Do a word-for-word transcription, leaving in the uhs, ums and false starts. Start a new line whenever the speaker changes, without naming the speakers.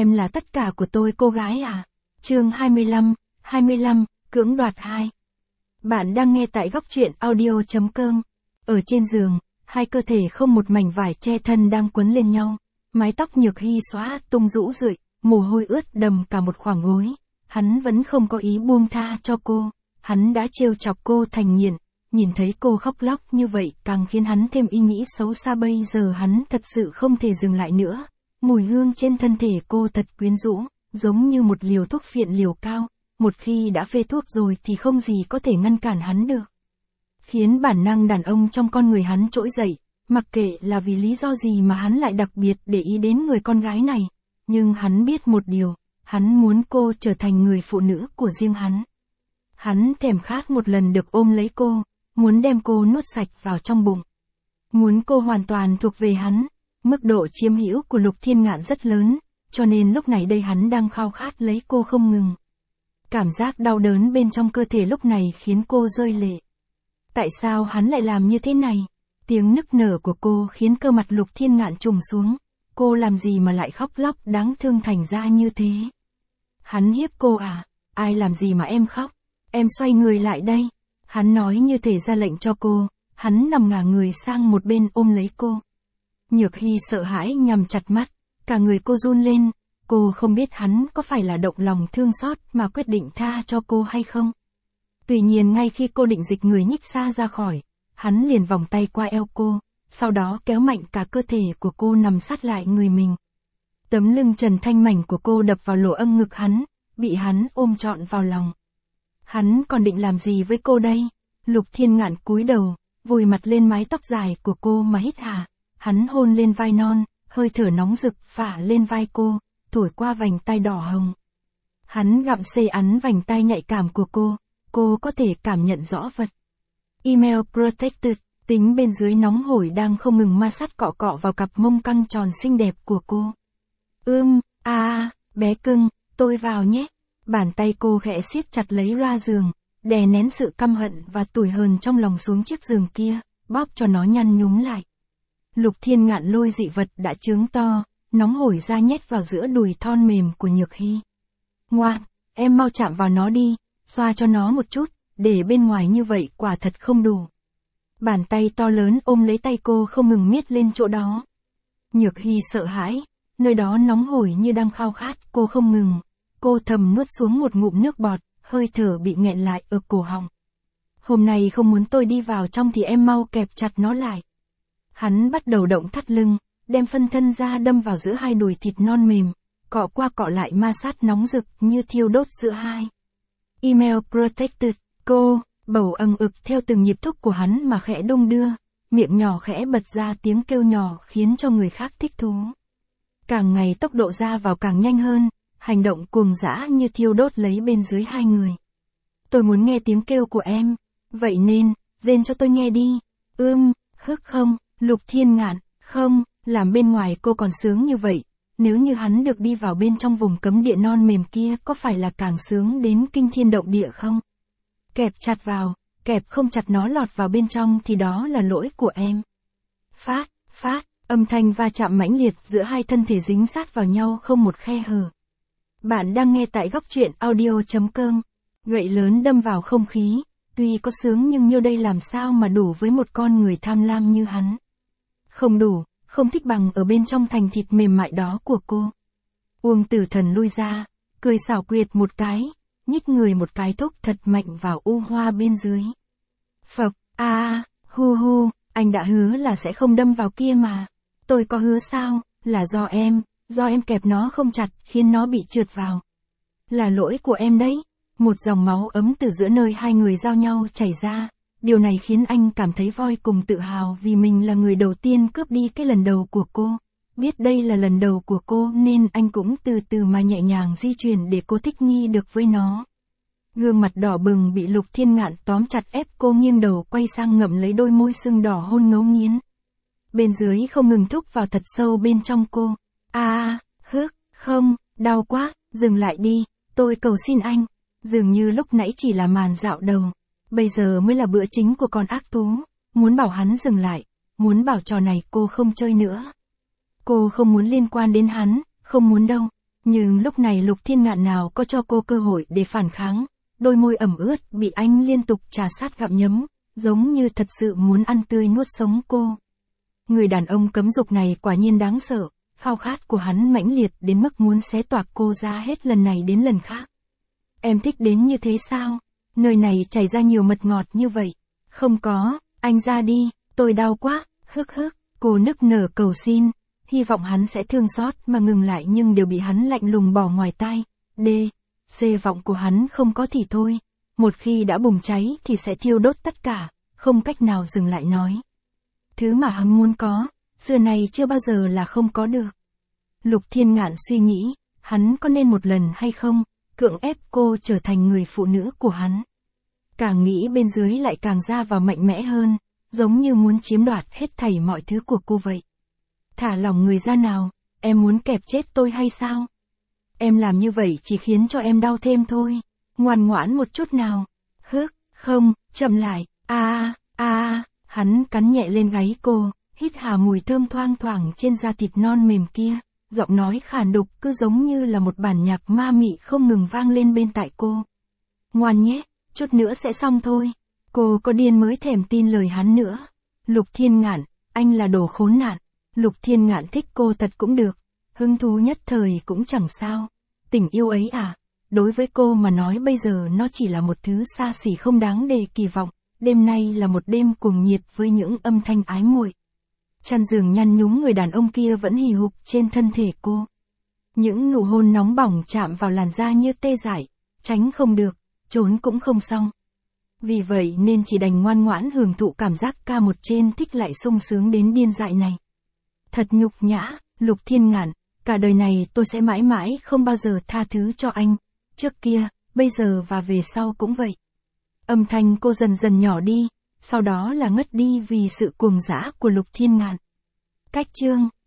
Em là tất cả của tôi cô gái à? Chương hai mươi lăm, hai mươi lăm, cưỡng đoạt hai. Bạn đang nghe tại góc truyện audio chấm com. Ở trên giường, hai cơ thể không một mảnh vải che thân đang quấn lên nhau. Mái tóc Nhược Hy xóa tung rũ rượi, mồ hôi ướt đầm cả một khoảng gối. Hắn vẫn không có ý buông tha cho cô. Hắn đã trêu chọc cô thành nghiện. Nhìn thấy cô khóc lóc như vậy càng khiến hắn thêm ý nghĩ xấu xa, bây giờ hắn thật sự không thể dừng lại nữa. Mùi hương trên thân thể cô thật quyến rũ, giống như một liều thuốc phiện liều cao. Một khi đã phê thuốc rồi thì không gì có thể ngăn cản hắn được. Khiến bản năng đàn ông trong con người hắn trỗi dậy, mặc kệ là vì lý do gì mà hắn lại đặc biệt để ý đến người con gái này. Nhưng hắn biết một điều, hắn muốn cô trở thành người phụ nữ của riêng hắn. Hắn thèm khát một lần được ôm lấy cô, muốn đem cô nuốt sạch vào trong bụng. Muốn cô hoàn toàn thuộc về hắn. Mức độ chiếm hữu của Lục Thiên Ngạn rất lớn, cho nên lúc này đây hắn đang khao khát lấy cô không ngừng. Cảm giác đau đớn bên trong cơ thể lúc này khiến cô rơi lệ. Tại sao hắn lại làm như thế này? Tiếng nức nở của cô khiến cơ mặt Lục Thiên Ngạn trùng xuống. Cô làm gì mà lại khóc lóc đáng thương thành ra như thế? Hắn hiếp cô à? Ai làm gì mà em khóc? Em xoay người lại đây. Hắn nói như thể ra lệnh cho cô. Hắn nằm ngả người sang một bên ôm lấy cô. Nhược Hy sợ hãi nhắm chặt mắt, cả người cô run lên, cô không biết hắn có phải là động lòng thương xót mà quyết định tha cho cô hay không. Tuy nhiên ngay khi cô định dịch người nhích xa ra khỏi, hắn liền vòng tay qua eo cô, sau đó kéo mạnh cả cơ thể của cô nằm sát lại người mình. Tấm lưng trần thanh mảnh của cô đập vào lỗ âm ngực hắn, bị hắn ôm trọn vào lòng. Hắn còn định làm gì với cô đây? Lục Thiên Ngạn cúi đầu, vùi mặt lên mái tóc dài của cô mà hít hà. Hắn hôn lên vai non, hơi thở nóng rực phả lên vai cô, thổi qua vành tai đỏ hồng. Hắn gặm xê ắn vành tai nhạy cảm của cô, cô có thể cảm nhận rõ vật. Email protected, tính bên dưới nóng hổi đang không ngừng ma sát cọ cọ vào cặp mông căng tròn xinh đẹp của cô. Ưm, a à, bé cưng, tôi vào nhé. Bàn tay cô khẽ siết chặt lấy ra giường, đè nén sự căm hận và tủi hờn trong lòng xuống chiếc giường kia, bóp cho nó nhăn nhúm lại. Lục Thiên Ngạn lôi dị vật đã trướng to, nóng hổi ra nhét vào giữa đùi thon mềm của Nhược Hy. Ngoan, em mau chạm vào nó đi, xoa cho nó một chút, để bên ngoài như vậy quả thật không đủ. Bàn tay to lớn ôm lấy tay cô không ngừng miết lên chỗ đó. Nhược Hy sợ hãi, nơi đó nóng hổi như đang khao khát cô không ngừng. Cô thầm nuốt xuống một ngụm nước bọt, hơi thở bị nghẹn lại ở cổ họng. Hôm nay không muốn tôi đi vào trong thì em mau kẹp chặt nó lại. Hắn bắt đầu động thắt lưng, đem phân thân ra đâm vào giữa hai đùi thịt non mềm, cọ qua cọ lại ma sát nóng rực như thiêu đốt giữa hai. Email protected, cô, bầu ầng ực theo từng nhịp thúc của hắn mà khẽ đung đưa, miệng nhỏ khẽ bật ra tiếng kêu nhỏ khiến cho người khác thích thú. Càng ngày tốc độ ra vào càng nhanh hơn, hành động cuồng dã như thiêu đốt lấy bên dưới hai người. Tôi muốn nghe tiếng kêu của em, vậy nên, rên cho tôi nghe đi. Ưm, hức không. Lục Thiên Ngạn, không, làm bên ngoài cô còn sướng như vậy, nếu như hắn được đi vào bên trong vùng cấm địa non mềm kia có phải là càng sướng đến kinh thiên động địa không? Kẹp chặt vào, kẹp không chặt nó lọt vào bên trong thì đó là lỗi của em. Phát, phát, âm thanh va chạm mãnh liệt giữa hai thân thể dính sát vào nhau không một khe hở. Bạn đang nghe tại góc truyện audio chấm com, gậy lớn đâm vào không khí, tuy có sướng nhưng nhiêu đây làm sao mà đủ với một con người tham lam như hắn. Không đủ, không thích bằng ở bên trong thành thịt mềm mại đó của cô. Uông Tử Thần lui ra, cười xảo quyệt một cái, nhích người một cái thúc thật mạnh vào u hoa bên dưới. Phập, a à, hu hu, anh đã hứa là sẽ không đâm vào kia mà. Tôi có hứa sao, là do em, do em kẹp nó không chặt khiến nó bị trượt vào. Là lỗi của em đấy. Một dòng máu ấm từ giữa nơi hai người giao nhau chảy ra. Điều này khiến anh cảm thấy voi cùng tự hào vì mình là người đầu tiên cướp đi cái lần đầu của cô. Biết đây là lần đầu của cô nên anh cũng từ từ mà nhẹ nhàng di chuyển để cô thích nghi được với nó. Gương mặt đỏ bừng bị Lục Thiên Ngạn tóm chặt ép cô nghiêng đầu quay sang ngậm lấy đôi môi sưng đỏ hôn ngấu nghiến. Bên dưới không ngừng thúc vào thật sâu bên trong cô. A à, hức, không, đau quá, dừng lại đi, tôi cầu xin anh. Dường như lúc nãy chỉ là màn dạo đầu. Bây giờ mới là bữa chính của con ác thú, muốn bảo hắn dừng lại, muốn bảo trò này cô không chơi nữa. Cô không muốn liên quan đến hắn, không muốn đâu. Nhưng lúc này Lục Thiên Ngạn nào có cho cô cơ hội để phản kháng, đôi môi ẩm ướt bị anh liên tục trà sát gặm nhấm, giống như thật sự muốn ăn tươi nuốt sống cô. Người đàn ông cấm dục này quả nhiên đáng sợ, khao khát của hắn mãnh liệt đến mức muốn xé toạc cô ra hết lần này đến lần khác. Em thích đến như thế sao? Nơi này chảy ra nhiều mật ngọt như vậy. Không có, anh ra đi, tôi đau quá, hức hức, cô nức nở cầu xin, hy vọng hắn sẽ thương xót mà ngừng lại nhưng đều bị hắn lạnh lùng bỏ ngoài tai. D. C vọng của hắn không có thì thôi, một khi đã bùng cháy thì sẽ thiêu đốt tất cả, không cách nào dừng lại nói. Thứ mà hắn muốn có, xưa này chưa bao giờ là không có được. Lục Thiên Ngạn suy nghĩ, hắn có nên một lần hay không, cưỡng ép cô trở thành người phụ nữ của hắn. Càng nghĩ bên dưới lại càng ra vào mạnh mẽ hơn, giống như muốn chiếm đoạt hết thảy mọi thứ của cô vậy. Thả lòng người ra nào, em muốn kẹp chết tôi hay sao? Em làm như vậy chỉ khiến cho em đau thêm thôi, ngoan ngoãn một chút nào. Hức, không, chậm lại, a a a, hắn cắn nhẹ lên gáy cô, hít hà mùi thơm thoang thoảng trên da thịt non mềm kia, giọng nói khàn đục cứ giống như là một bản nhạc ma mị không ngừng vang lên bên tai cô. Ngoan nhé, chút nữa sẽ xong thôi. Cô có điên mới thèm tin lời hắn nữa. Lục Thiên Ngạn, anh là đồ khốn nạn. Lục Thiên Ngạn thích cô thật cũng được, hứng thú nhất thời cũng chẳng sao. Tình yêu ấy à, đối với cô mà nói bây giờ nó chỉ là một thứ xa xỉ không đáng để kỳ vọng. Đêm nay là một đêm cuồng nhiệt với những âm thanh ái muội. Chăn giường nhăn nhúm người đàn ông kia vẫn hì hục trên thân thể cô. Những nụ hôn nóng bỏng chạm vào làn da như tê dại, tránh không được, trốn cũng không xong. Vì vậy nên chỉ đành ngoan ngoãn hưởng thụ cảm giác ca một trên thích lại sung sướng đến điên dại này. Thật nhục nhã, Lục Thiên Ngạn, cả đời này tôi sẽ mãi mãi không bao giờ tha thứ cho anh. Trước kia, bây giờ và về sau cũng vậy. Âm thanh cô dần dần nhỏ đi, sau đó là ngất đi vì sự cuồng dã của Lục Thiên Ngạn. Cách chương